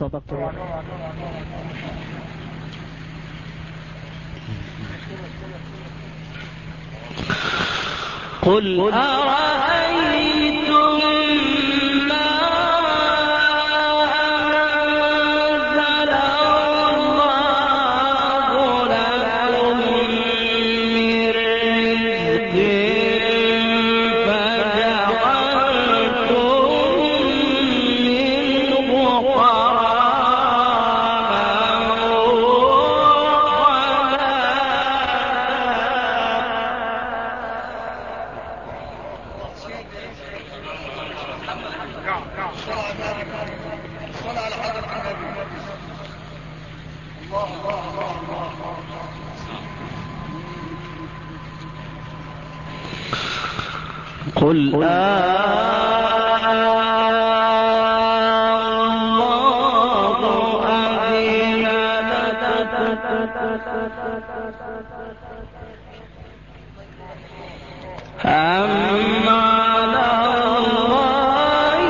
صدقت الرؤيا. قل أرأيتم ما أنزل الله لكم من رزق فجعلتم منه قل الله أذن أم على الله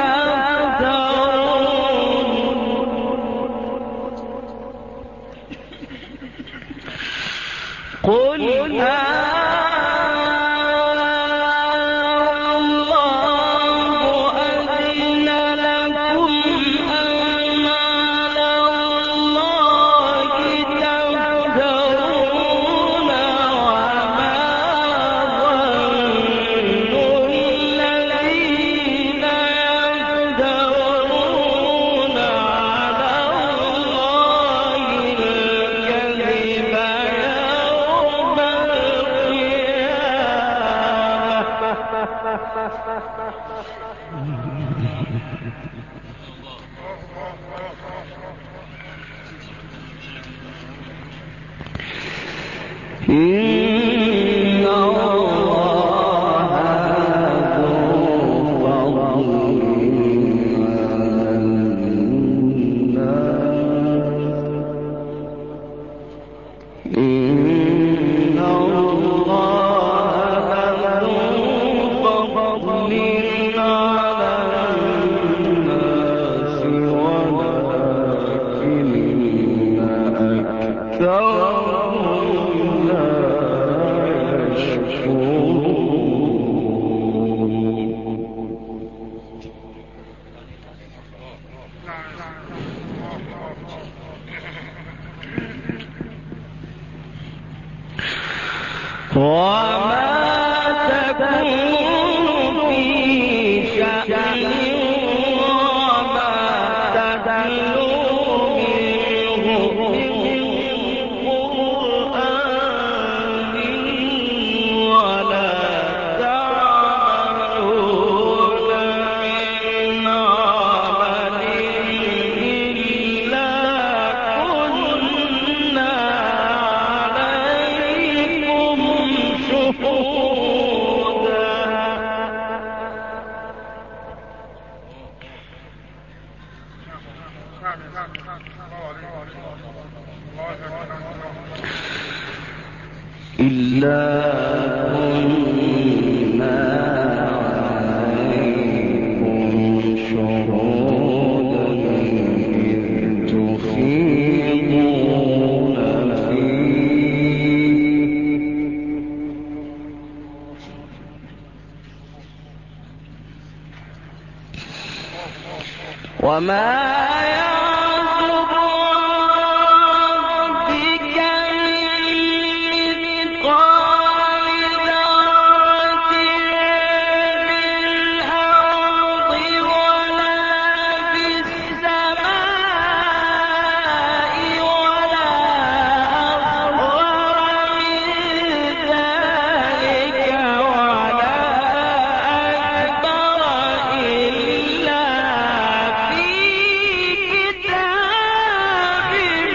تفترون قل إن الله ذو فضل على الناس إن الله ذو فضل على الناس ولكن أكثرهم لا وما تكون في شأن وما تتلو منه من قرآن ولا تعملون من عمل إلا كنا عليكم شهودا إلا كنا عليكم شهودا إذ تفيضون فيه وما يعزب عن ربك من مثقال ذرة في الأرض ولا في السماء ولا أصغر من ذلك ولا أكبر إلا في كتاب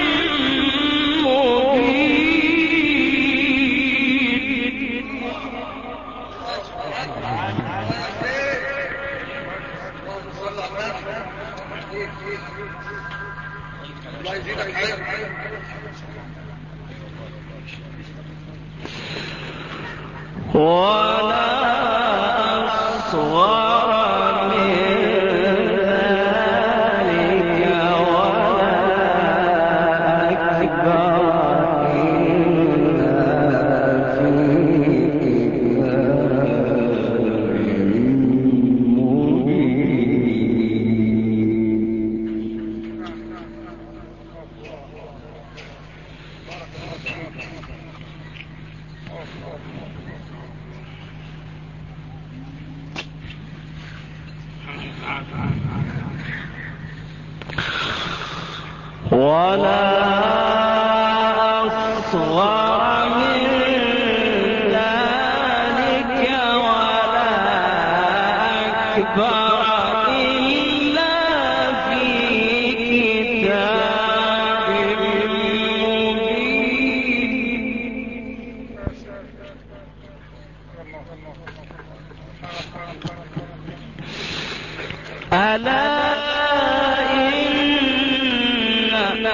ولا أصغر من ذلك ولا أصغر من ذلك ولا أكبر إلا في كتاب مبين. ألا إن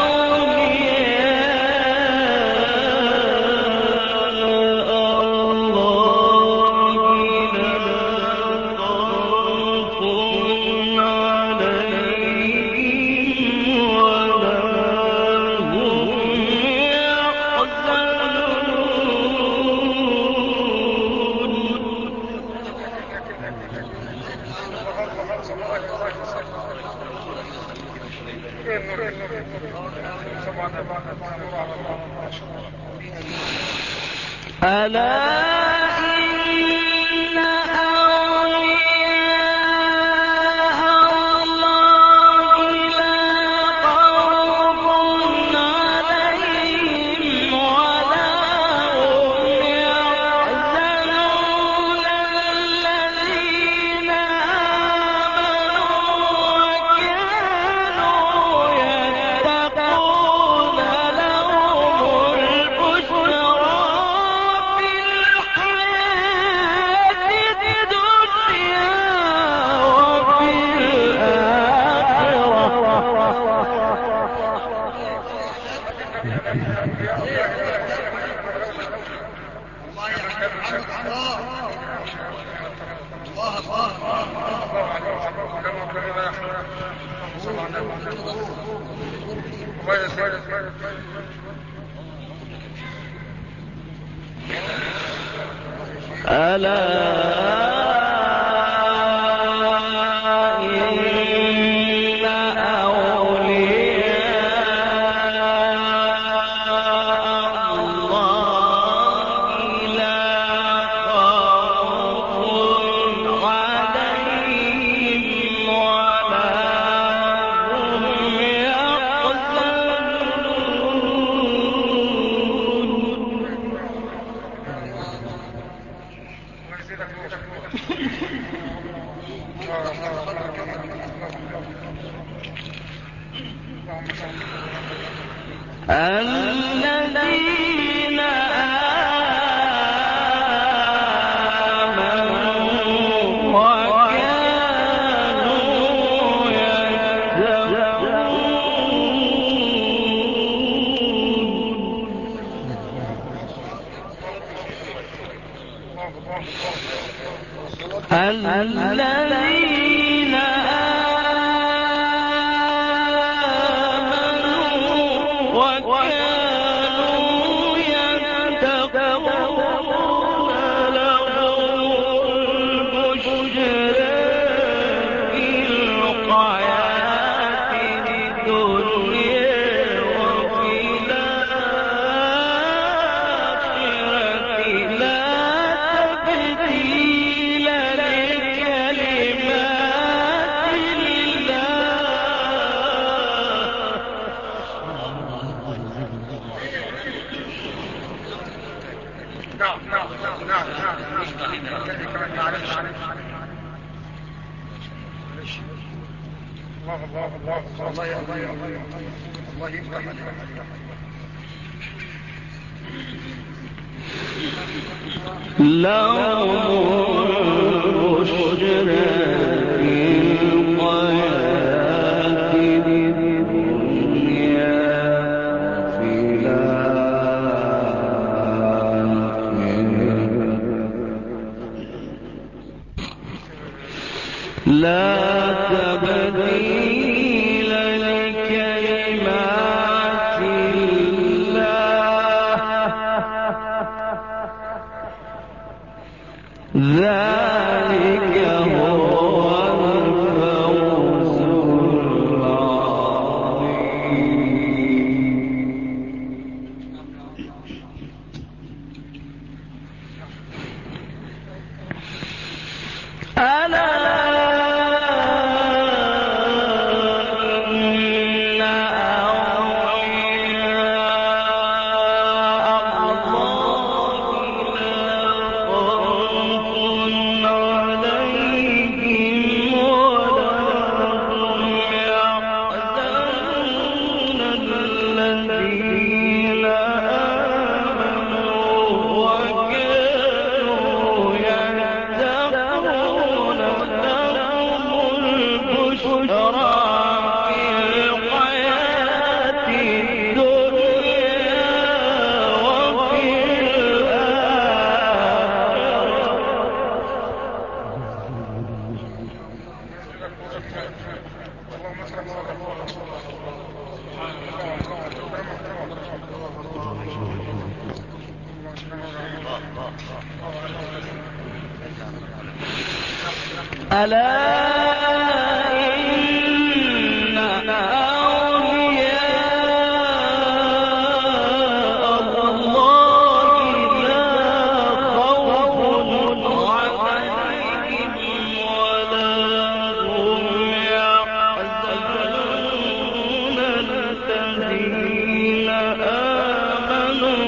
الذين آمنوا وكانوا يتقون. الذين لهم البشرى في الحياة الدنيا وفي الآخرة لا تبديل لكلمات الله ذلك هو الفوز العظيم. ألا إن ألا إن أولياء الله لا خوف عليهم ولا هم يحزنون الذين آمنوا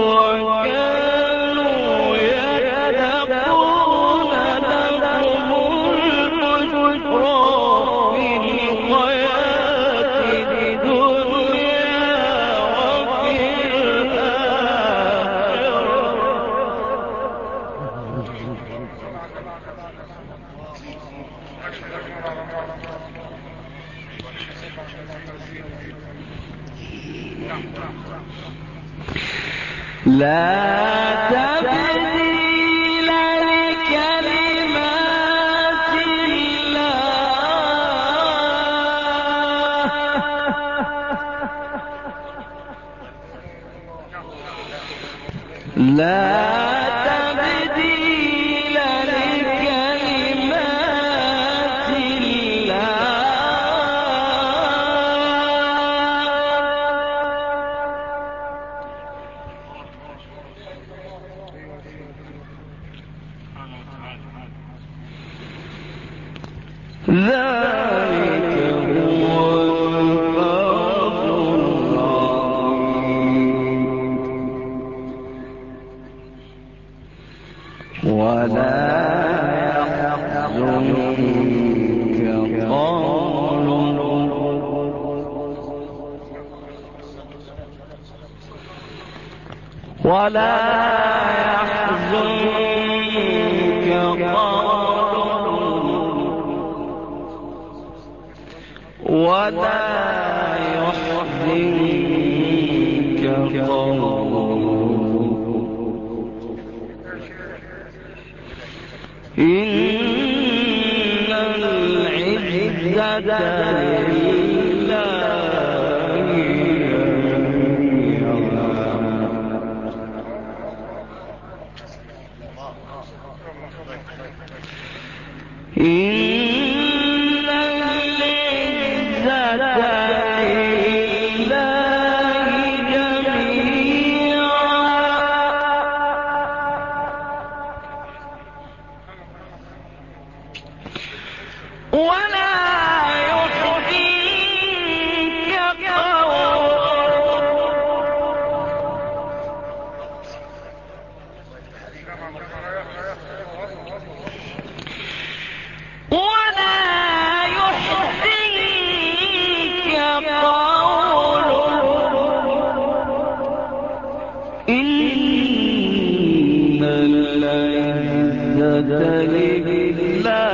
وكانوا يتقون لهم البشرى في الحياة الدنيا وفي لا تبديل لكلمات الله لا تبديل لكلمات ذلك هو الفوز العظيم ولا يحزنك قولهم ولا يحزنك قولهم ولا يحزنك قولهم إن العزة لله إن العزة لله جميعا ولا يحزنك قولهم إن العزة لله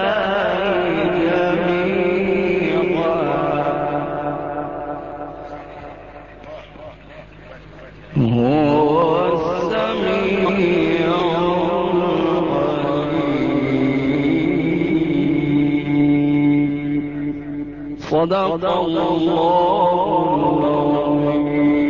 هو السميع العليم صدق الله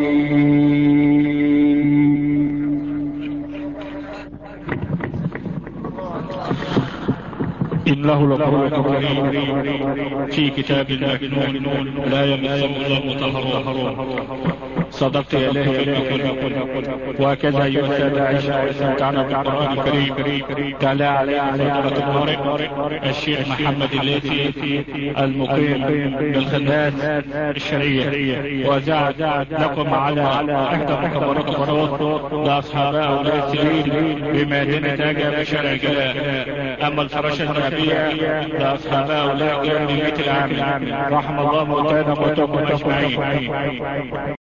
إنه لقول كريم في كتاب مكنون لا يمسه الله طهره صدقت يا إلهي وهكذا أيها السادة عيشنا واستمتعنا بالقرآن الكريم. تعالى علينا فترة الطارئ الشيخ محمد الليثي المقيم بالخدمات الشرعية وزعت لكم على إحدى مكبرات الصوت لأصحاب أولاد سليم بمدينة أجا بشارع جلاء. أما الفراشة النبية لأصحاب أولاد جامع العام رحم الله موتانا وموتاكم أجمعين.